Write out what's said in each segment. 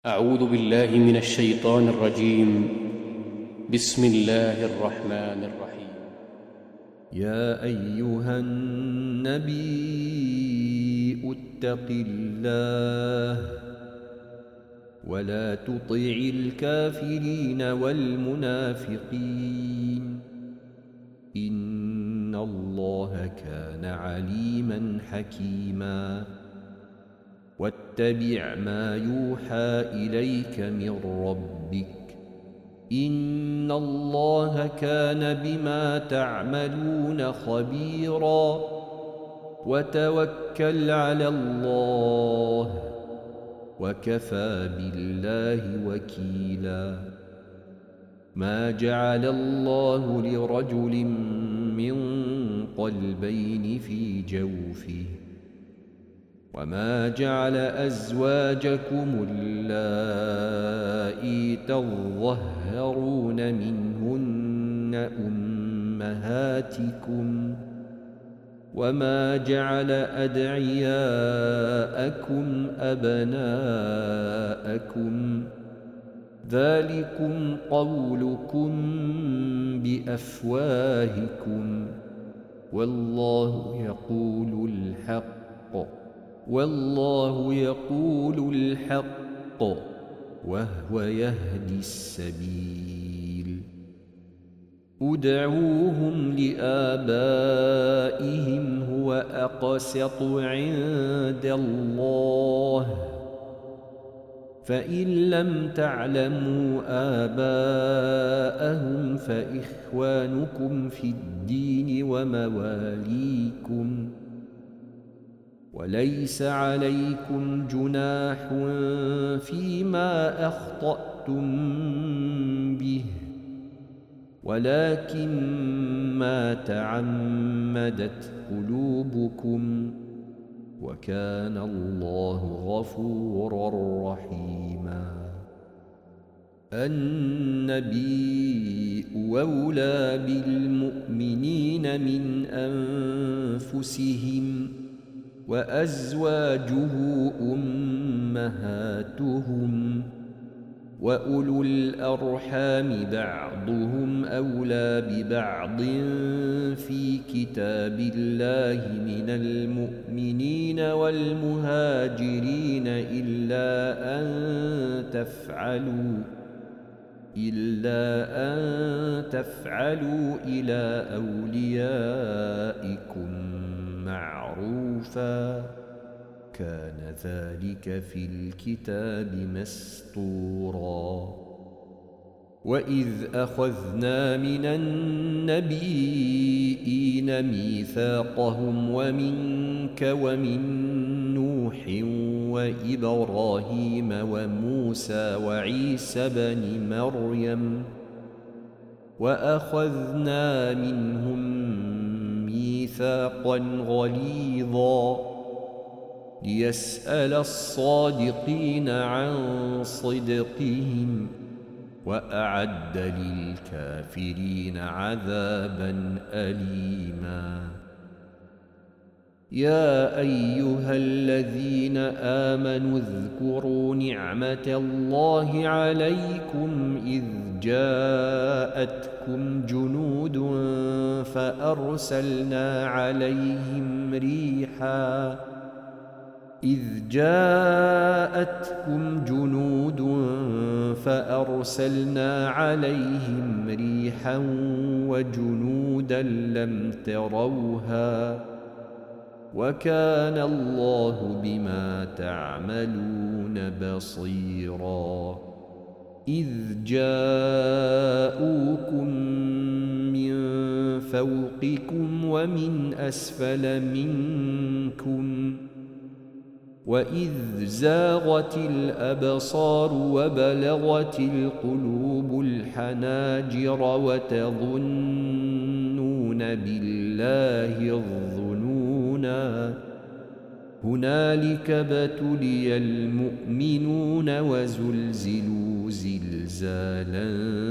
أعوذ بالله من الشيطان الرجيم. بسم الله الرحمن الرحيم. يا أيها النبي اتق الله ولا تطع الكافرين والمنافقين إن الله كان عليما حكيما واتبع ما يوحى إليك من ربك إن الله كان بما تعملون خبيرا وتوكل على الله وكفى بالله وكيلا ما جعل الله لرجل من قلبين في جوفه وما جعل أزواجكم اللائي تظهرون منهن أمهاتكم وما جعل أدعياءكم أبناءكم ذلكم قولكم بأفواهكم والله يقول الحق وهو يهدي السبيل ادعوهم لآبائهم هو أقسط عند الله فإن لم تعلموا آباءهم فإخوانكم في الدين ومواليكم وليس عليكم جناح فيما أخطأتم به ولكن ما تعمدت قلوبكم وكان الله غفورا رحيما النبي أولى بالمؤمنين من أنفسهم وأزواجه أمهاتهم وأولو الأرحام بعضهم أولى ببعض في كتاب الله من المؤمنين والمهاجرين إلا أن تفعلوا إلى أوليائكم معروفا كان ذلك في الكتاب مسطورا وإذ أخذنا من النبيين ميثاقهم ومنك ومن نوح وإبراهيم وموسى وعيسى بن مريم وأخذنا منهم ميثاقا غليظا ليسأل الصادقين عن صدقهم وأعد للكافرين عذابا أليما يا أيها الذين آمنوا اذكروا نعمة الله عليكم إذ جاءتكم جنود فأرسلنا عليهم ريحا وجنودا لم تروها وكان الله بما تعملون بصيرا إذ جاءوكم من فوقكم ومن أسفل منكم وإذ زاغت الأبصار وبلغت القلوب الحناجر وتظنون بالله الظنونا هنالك ابتلي المؤمنون وزلزلوا زلزالا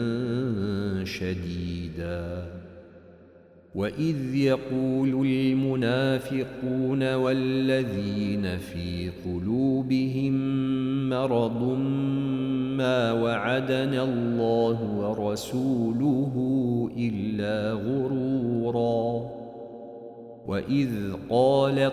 شديدا وإذ يقول المنافقون والذين في قلوبهم مرض ما وعدنا الله ورسوله إلا غرورا. وإذ قالت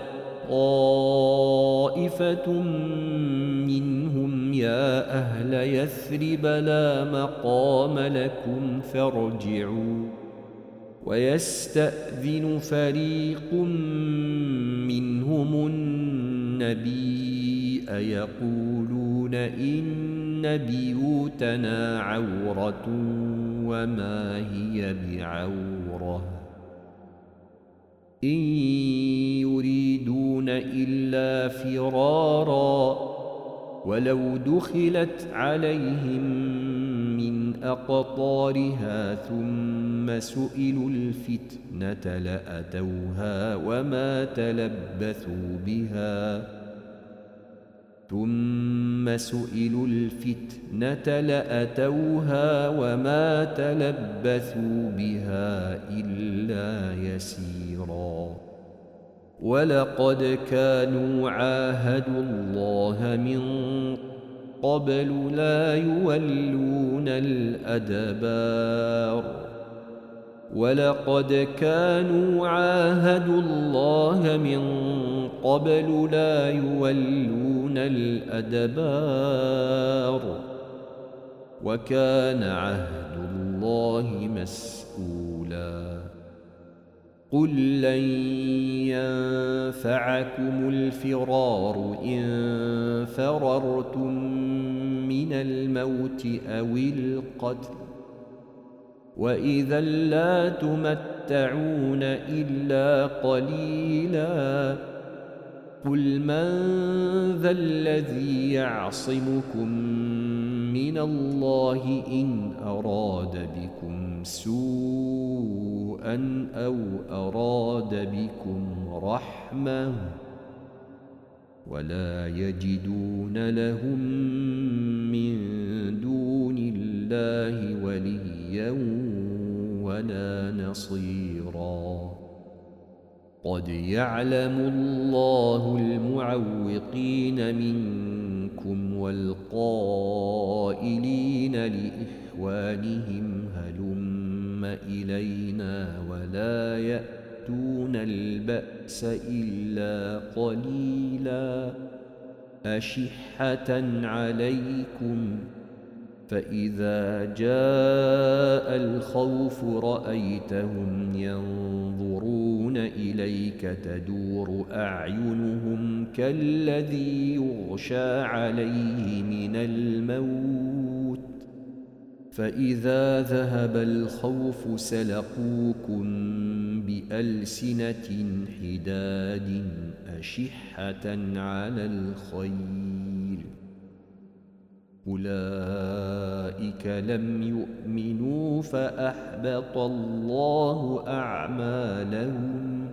طائفة منهم يا أهل يثرب لا مقام لكم فارجعوا، ويستأذن فريق منهم النبي يقولون إن بيوتنا عورة وما هي بعورة إن يريدون إلا فرارا، ولو دخلت عليهم من أقطارها ثم سئلوا الفتنة لأتوها وما تلبثوا بها إلا يسيرا. ولقد كانوا عاهدوا الله من قبل لا يولون الأدبار، وكان عهد الله مسؤولا. قل لن ينفعكم الفرار إن فررتم من الموت أو القتل، وإذا لا تمتعون إلا قليلا. قل من ذا الذي يعصمكم من الله إن أراد بكم سوءا أو أراد بكم رحمة، ولا يجدون لهم من دون الله وليا ولا نصيرا. قد يعلم الله المعوقين منكم والقائلين لإخوانهم هلم إلينا ولا يأتون البأس إلا قليلا، أشحة عليكم، فإذا جاء الخوف رأيتهم ينظرون إليك تدور أعينهم كالذي يغشى عليه من الموت، فإذا ذهب الخوف سلقوكم بألسنة حداد أشحة على الخير. أولئك لم يؤمنوا فأحبط الله أعمالهم،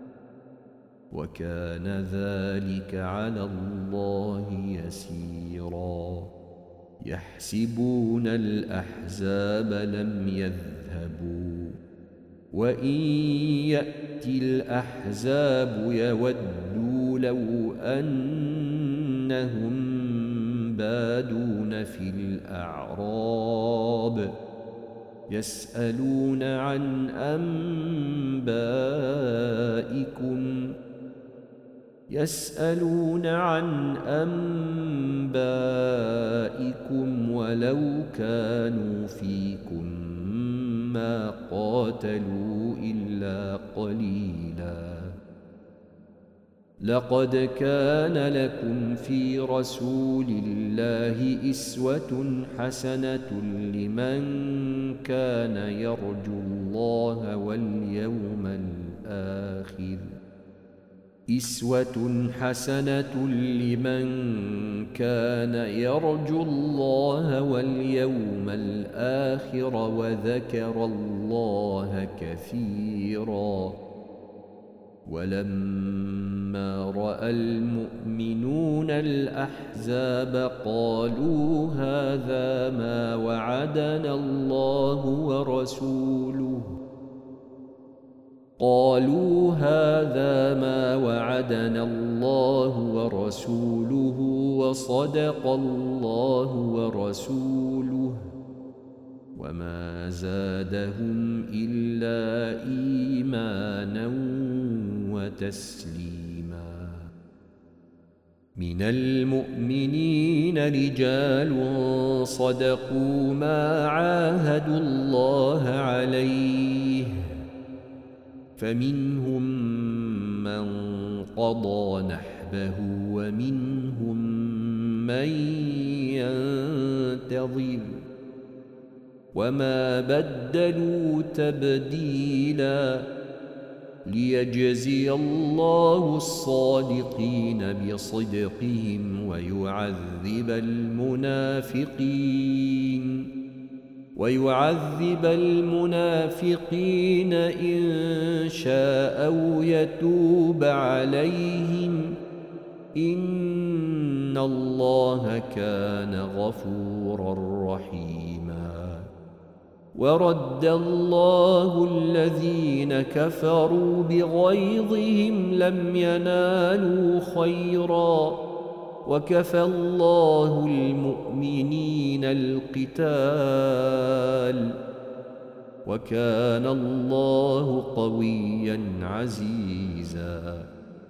وكان ذلك على الله يسيرا. يحسبون الأحزاب لم يذهبوا، وإن يأتي الأحزاب يودوا لو أنهم بادون في الأعراب يسألون عن أنبائكم ولو كانوا فيكم ما قاتلوا إلا قليلا. لقد كان لكم في رسول الله أسوة حسنة لمن كان يرجو الله واليوم الآخر وذكر الله كثيرا. ولما رأى المؤمنون الأحزاب قالوا هذا ما وعدنا الله ورسوله قالوا هذا ما وعدنا الله ورسوله وصدق الله ورسوله وما زادهم إلا إيمانا وتسليما. من المؤمنين رجال صدقوا ما عاهدوا الله عليه فمنهم من قضى نحبه ومنهم من ينتظر وما بدلوا تبديلا ليجزي الله الصادقين بصدقهم ويعذب المنافقين إن شاء أو يتوب عليهم إن الله كان غفورا رحيما. ورد الله الذين كفروا بغيظهم لم ينالوا خيرا وكفى الله المؤمنين القتال وكان الله قويا عزيزا.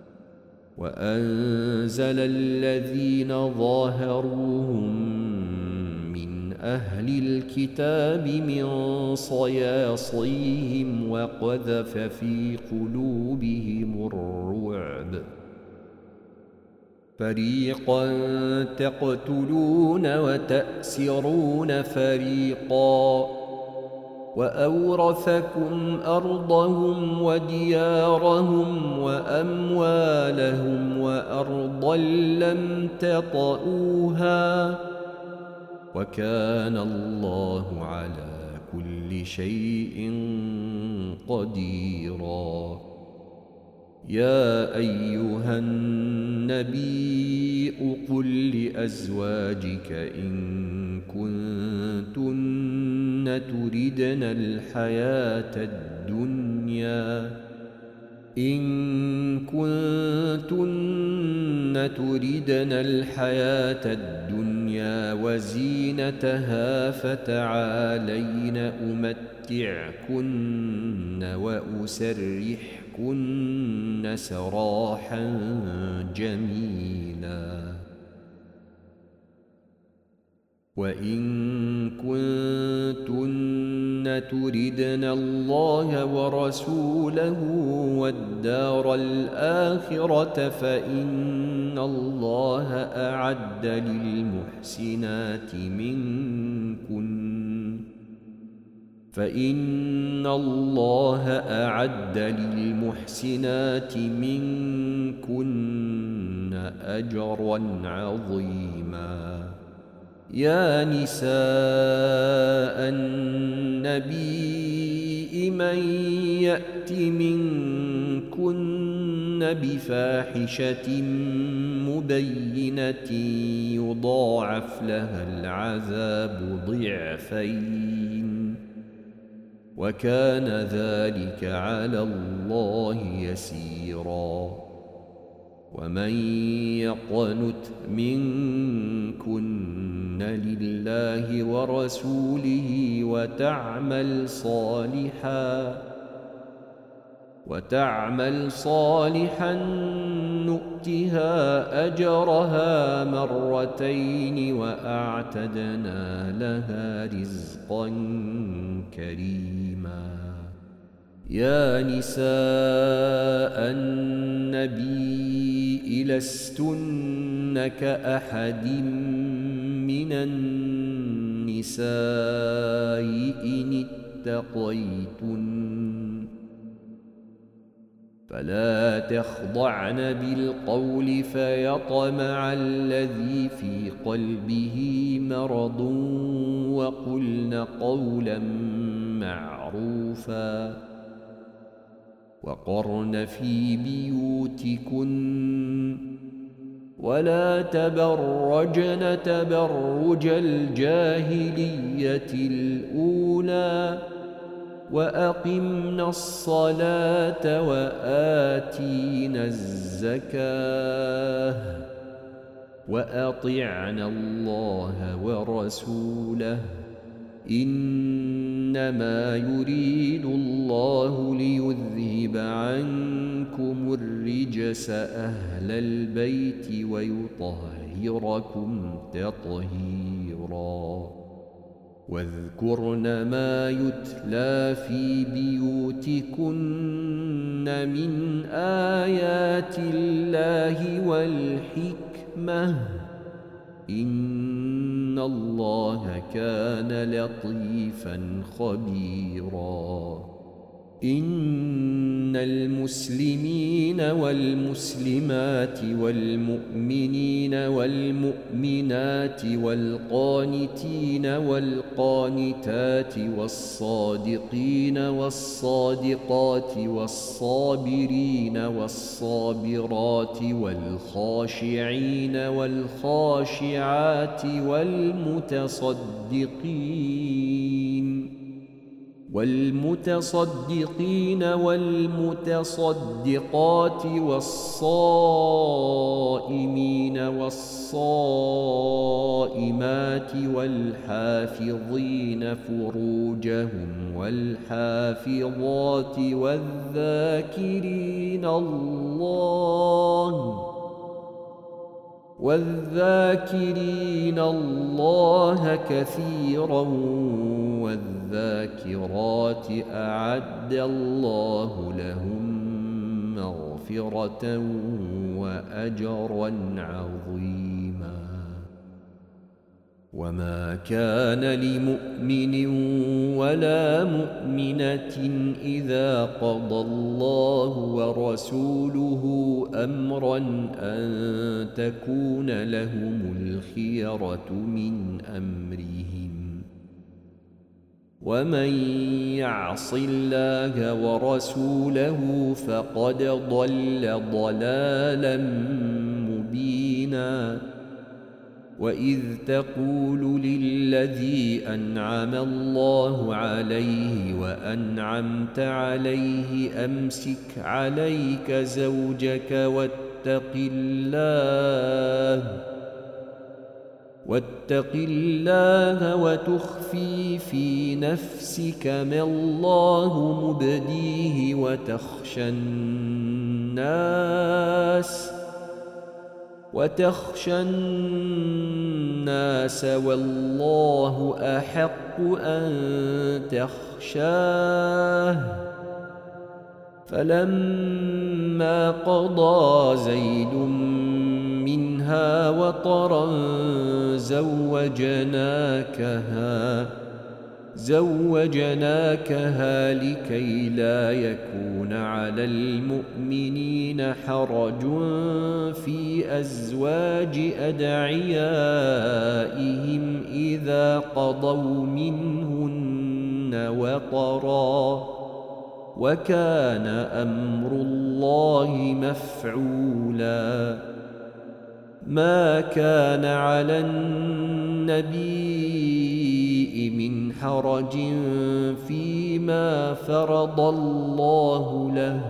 وأنزل الذين ظاهروهم من أهل الكتاب من صياصيهم وقذف في قلوبهم الرعب فريقا تقتلون وتأسرون فريقا وأورثكم أرضهم وديارهم وأموالهم وأرضا لم تطئوها وكان الله على كل شيء قديرا. يا أيها النبي قل لأزواجك إن كنتن تردن الحياة الدنيا وزينتها فتعالين أمتعكن وأسرحكن سراحا جميلا. وإن كنتن تردن الله ورسوله والدار الآخرة فإن الله أعد للمحسنات منكن أجرا عظيما. يا نساء النبي من يأت منكن بفاحشة مبينة يضاعف لها العذاب ضعفين وكان ذلك على الله يسيرا. ومن يقنت منكن لله ورسوله وتعمل صالحا نؤتها أجرها مرتين وأعتدنا لها رزقا كريما. يا نساء النبي لستن كأحد من النساء إن اتقيتن فلا تخضعن بالقول فيطمع الذي في قلبه مرض وقلن قولا معروفا وقرن في بيوتكن ولا تبرجن تبرج الجاهلية الأولى وأقمنا الصلاة وآتينا الزكاة وأطعنا الله ورسوله إنما يريد الله ليذهب عنكم الرجس أهل البيت ويطهركم تطهيرا واذكرن ما يتلى في بيوتكن من آيات الله والحكمة إن الله كان لطيفا خبيرا إن المسلمين والمسلمات والمؤمنين والمؤمنات والقانتين والقانتات والصادقين والصادقات والصابرين والصابرات والخاشعين والخاشعات والمتصدقين والمتصدقات والصائمين والصائمات والحافظين فروجهم والحافظات والذاكرين الله كثيرا والذاكرات أعد الله لهم مغفرة وأجرا عظيما وما كان لمؤمن ولا مؤمنة إذا قضى الله ورسوله أمرا أن تكون لهم الخيرة من أمرهم ومن يعص الله ورسوله فقد ضل ضلالا مبينا وإذ تقول للذي أنعم الله عليه وأنعمت عليه أمسك عليك زوجك واتق الله وتخفي في نفسك ما الله مبديه وتخشى الناس والله أحق أن تخشاه فلما قضى زيد منها وطرا زوجناكها لكي لا يكون على المؤمنين حرج في أزواج أدعيائهم إذا قضوا منهن وطرا وكان أمر الله مفعولا ما كان على النبي من حرج فيما فرض الله له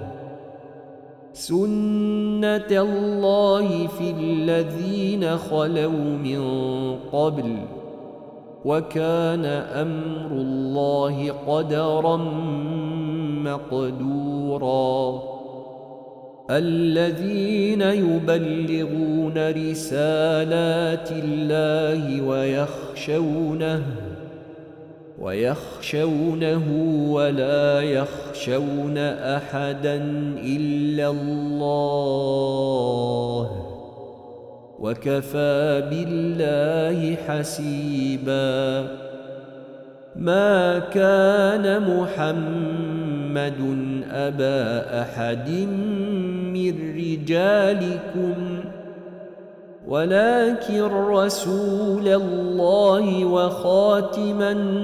سنة الله في الذين خلوا من قبل وكان أمر الله قدرا مقدورا الذين يبلغون رسالات الله ويخشونه ولا يخشون أحدا إلا الله وكفى بالله حسيبا ما كان محمد أبا أحد من رجالكم ولكن رسول الله وخاتم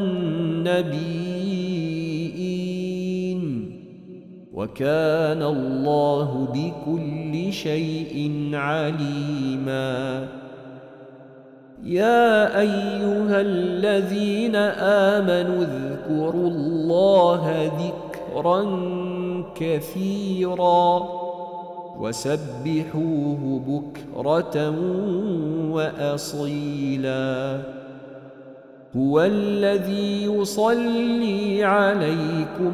النبيين وكان الله بكل شيء عليما يا أيها الذين آمنوا اذكروا الله ذكرا كثيرا وسبحوه بكرة وأصيلا هو الذي يصلي عليكم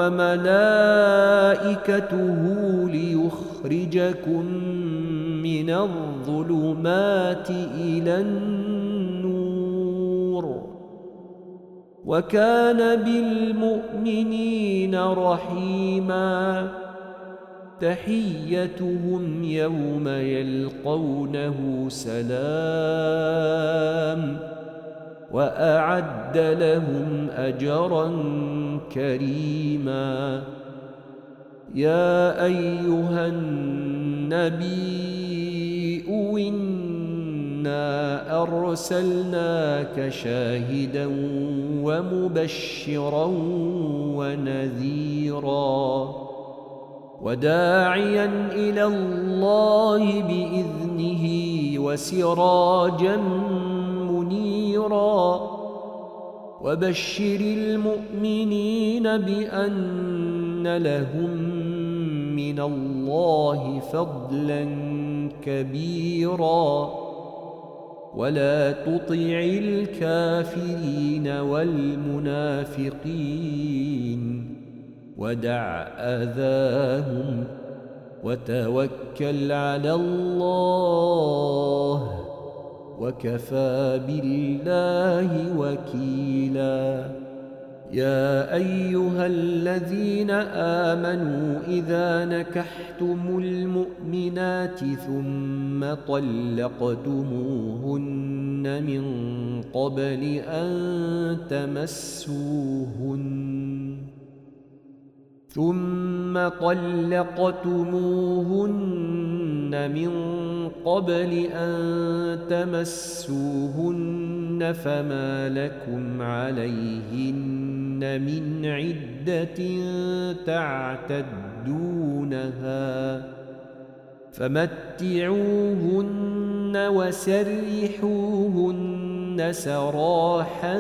وملائكته ليخرجكم من الظلمات إلى النور وكان بالمؤمنين رحيما تحيتهم يوم يلقونه سلام وأعد لهم أجرا كريما يا أيها النبي إنا أرسلناك شاهدا ومبشرا ونذيرا وداعيا إلى الله بإذنه وسراجا منيرا وبشر المؤمنين بأن لهم من الله فضلا كبيرا ولا تطع الكافرين والمنافقين ودع أذاهم وتوكل على الله وكفى بالله وكيلا يا أيها الذين آمنوا إذا نكحتم المؤمنات ثم طلقتموهن من قبل أن تمسوهن فما لكم عليهن من عدة تعتدونها فمتعوهن وسرحوهن سراحا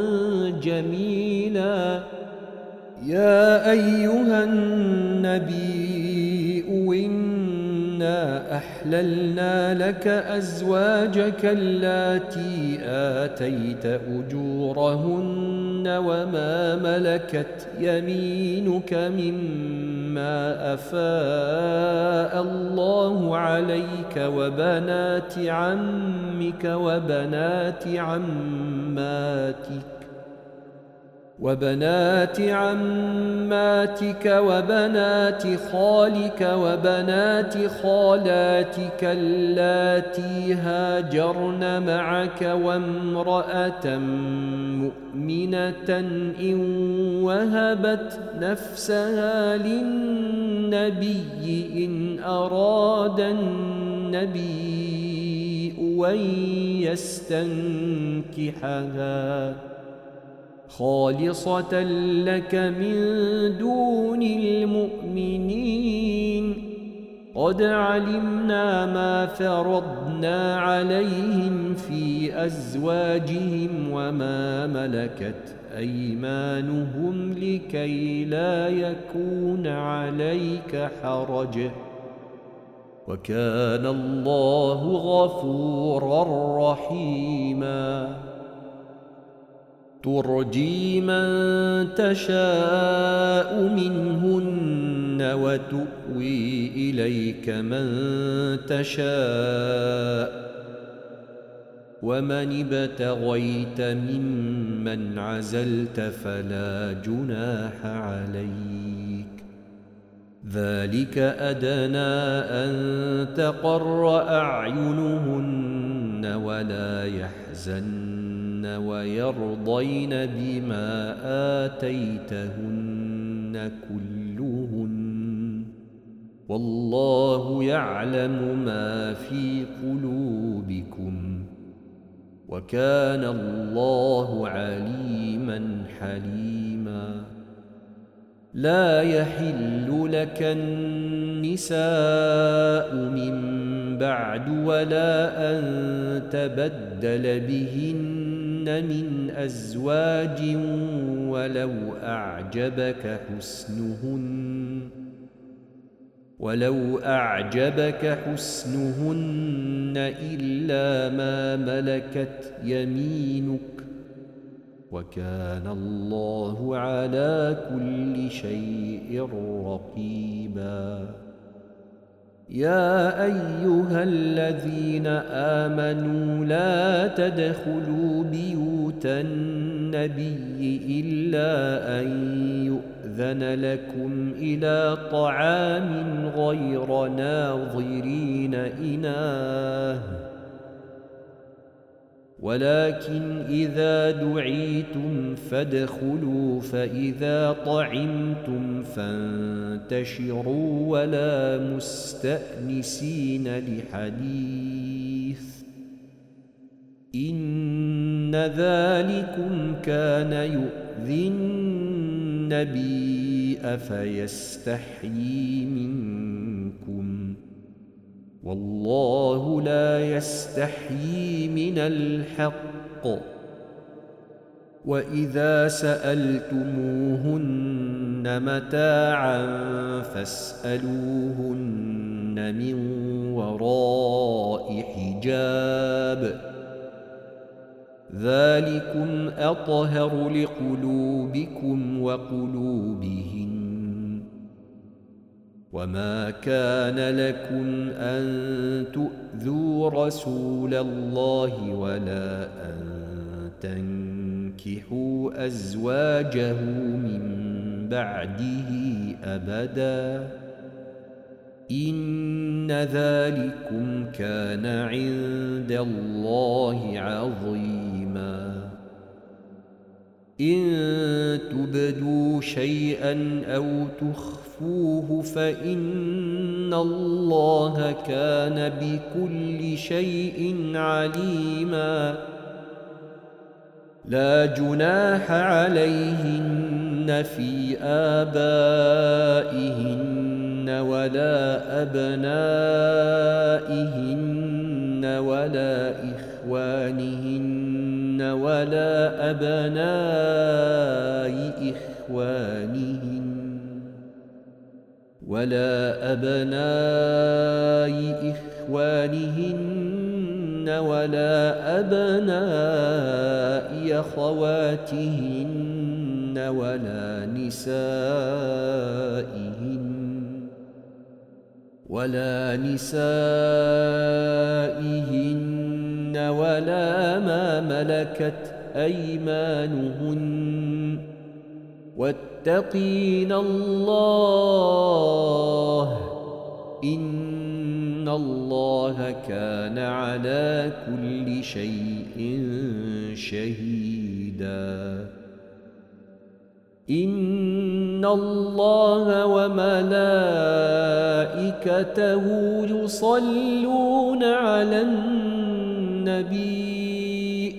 جميلا يا أيها النبي إنا أحللنا لك أزواجك اللاتي آتيت أجورهن وما ملكت يمينك مما أفاء الله عليك وبنات عمك وبنات عماتك وبنات خالك وبنات خالاتك اللاتي هاجرن معك وامرأة مؤمنة إن وهبت نفسها للنبي إن أراد النبي أن يستنكحها خالصة لك من دون المؤمنين قد علمنا ما فرضنا عليهم في أزواجهم وما ملكت أيمانهم لكي لا يكون عليك حرج وكان الله غفورا رحيما ترجي من تشاء منهن وتؤوي إليك من تشاء ومن ابتغيت ممن عزلت فلا جناح عليك ذلك أدنى أن تقر أعينهن ولا يحزن ويرضين بما آتيتهن كلهن والله يعلم ما في قلوبكم وكان الله عليما حليما لا يحل لك النساء من بعد ولا أن تبدل بهن من أزواج ولو أعجبك حسنهن إلا ما ملكت يمينك وكان الله على كل شيء رقيبا. يا أيها الذين آمنوا لا تدخلوا بيوت النبي إلا أن يؤذن لكم إلى طعام غير ناظرين إناه ولكن إذا دعيتم فادخلوا فإذا طعمتم فانتشروا ولا مستأنسين لحديث إن ذلكم كان يؤذي النبي فيستحيي منكم والله لا يستحيي من الحق. وإذا سألتموهن متاعا فاسألوهن من وراء حجاب ذلكم أطهر لقلوبكم وقلوبهن. وما كان لكم أن تؤذوا رسول الله ولا أن تنكحوا أزواجه من بعده أبدا إن ذلكم كان عند الله عظيما. إن تبدوا شيئا أو تخفوه فإن الله كان بكل شيء عليما. لا جناح عليهن في آبائهن ولا أبنائهن ولا إخوانهن ولا أبناء إخوانهن ولا أبناء أخواتهن ولا نسائهن ولا ما ملكت أيمانهن واتقين الله إن الله كان على كل شيء شهيدا. إن الله وملائكته يصلون على النبي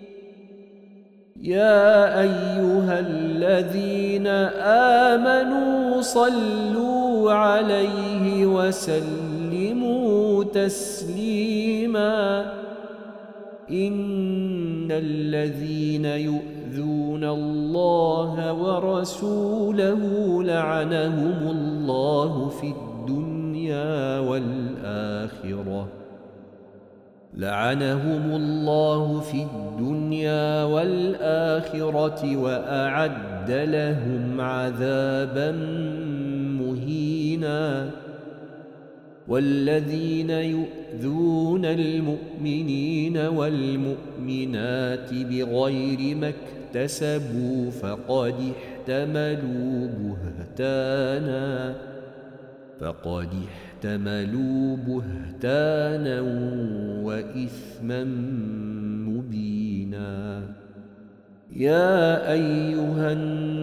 يا أيها الذين آمنوا صلوا عليه وسلموا تسليما. إن الذين يؤذون الله ورسوله لعنهم الله في الدنيا والآخرة وأعد لهم عذابا مهينا. والذين يؤذون المؤمنين والمؤمنات بغير ما اكتسبوا فقد احتملوا بهتانا وإثما مبينا. يا أيها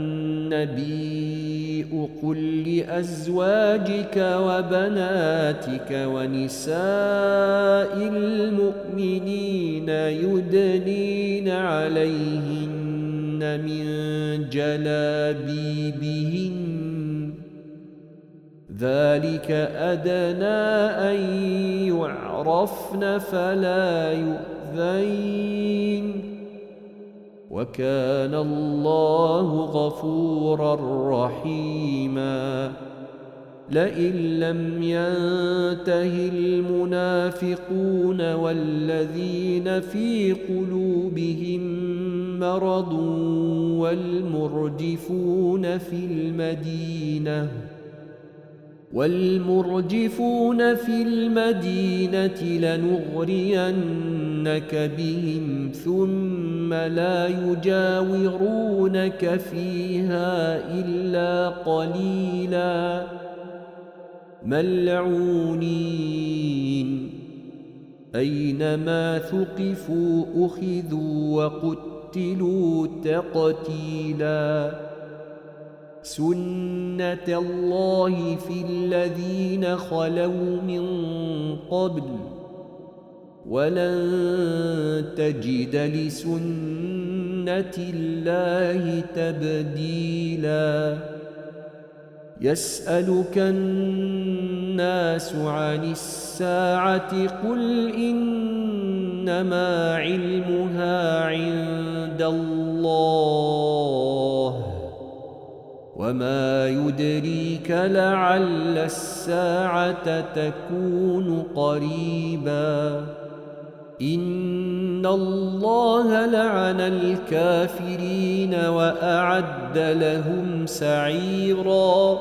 النبي قل لأزواجك وبناتك ونساء المؤمنين يدنين عليهن من جلابيبهن ذلك أدنى أن يعرفن فلا يؤذين وكان الله غفورا رحيما لئن لم ينته المنافقون والذين في قلوبهم مرض والمرجفون في المدينة لنغرينك بهم ثم لا يجاورونك فيها إلا قليلا ملعونين أينما ثقفوا أخذوا وقتلوا تقتيلا سنة الله في الذين خلوا من قبل ولن تجد لسنة الله تبديلا يسألك الناس عن الساعة قل إنما علمها عند الله وما يدريك لعل الساعة تكون قريبا إن الله لعن الكافرين وأعد لهم سعيرا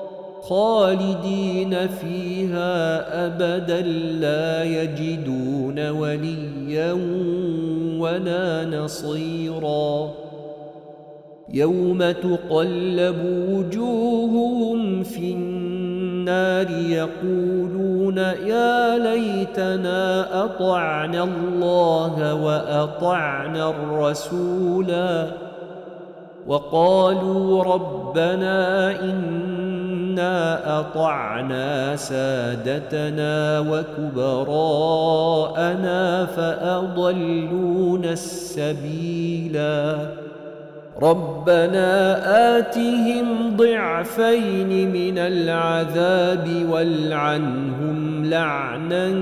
خالدين فيها أبدا لا يجدون وليا ولا نصيرا يوم تقلب وجوههم في النار يقولون يا ليتنا أطعنا الله وأطعنا الرسولا وقالوا ربنا إنا أطعنا سادتنا وكبراءنا فأضلونا السبيلا ربنا آتهم ضعفين من العذاب والعنهم لعنا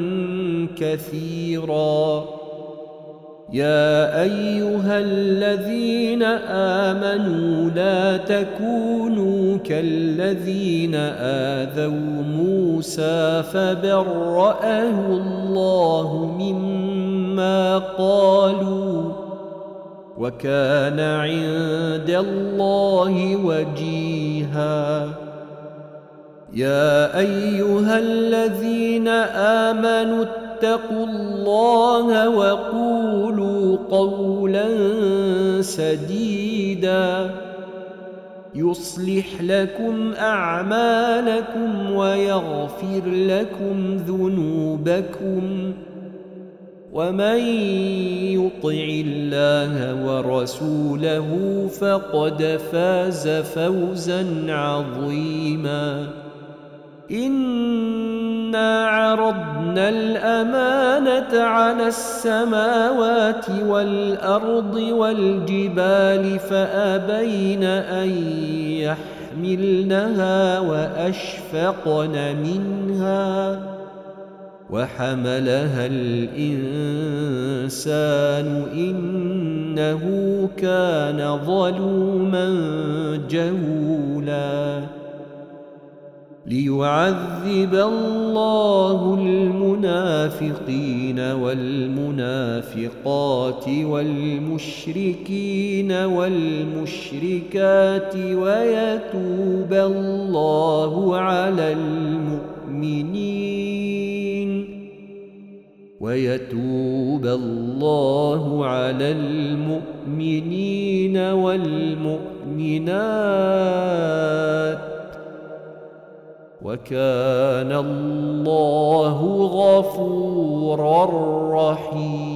كثيرا يا أيها الذين آمنوا لا تكونوا كالذين آذوا موسى فبرأه الله مما قالوا وكان عند الله وجيها يا أيها الذين آمنوا اتقوا الله وقولوا قولا سديدا يصلح لكم أعمالكم ويغفر لكم ذنوبكم ومن يطع الله ورسوله فقد فاز فوزا عظيما إنا عرضنا الأمانة على السماوات والأرض والجبال فأبين أن يحملنها وأشفقن منها وحملها الإنسان إنه كان ظلوما جهولا ليعذب الله المنافقين والمنافقات والمشركين والمشركات ويتوب الله على المؤمنين والمؤمنات وكان الله غفورا رحيما.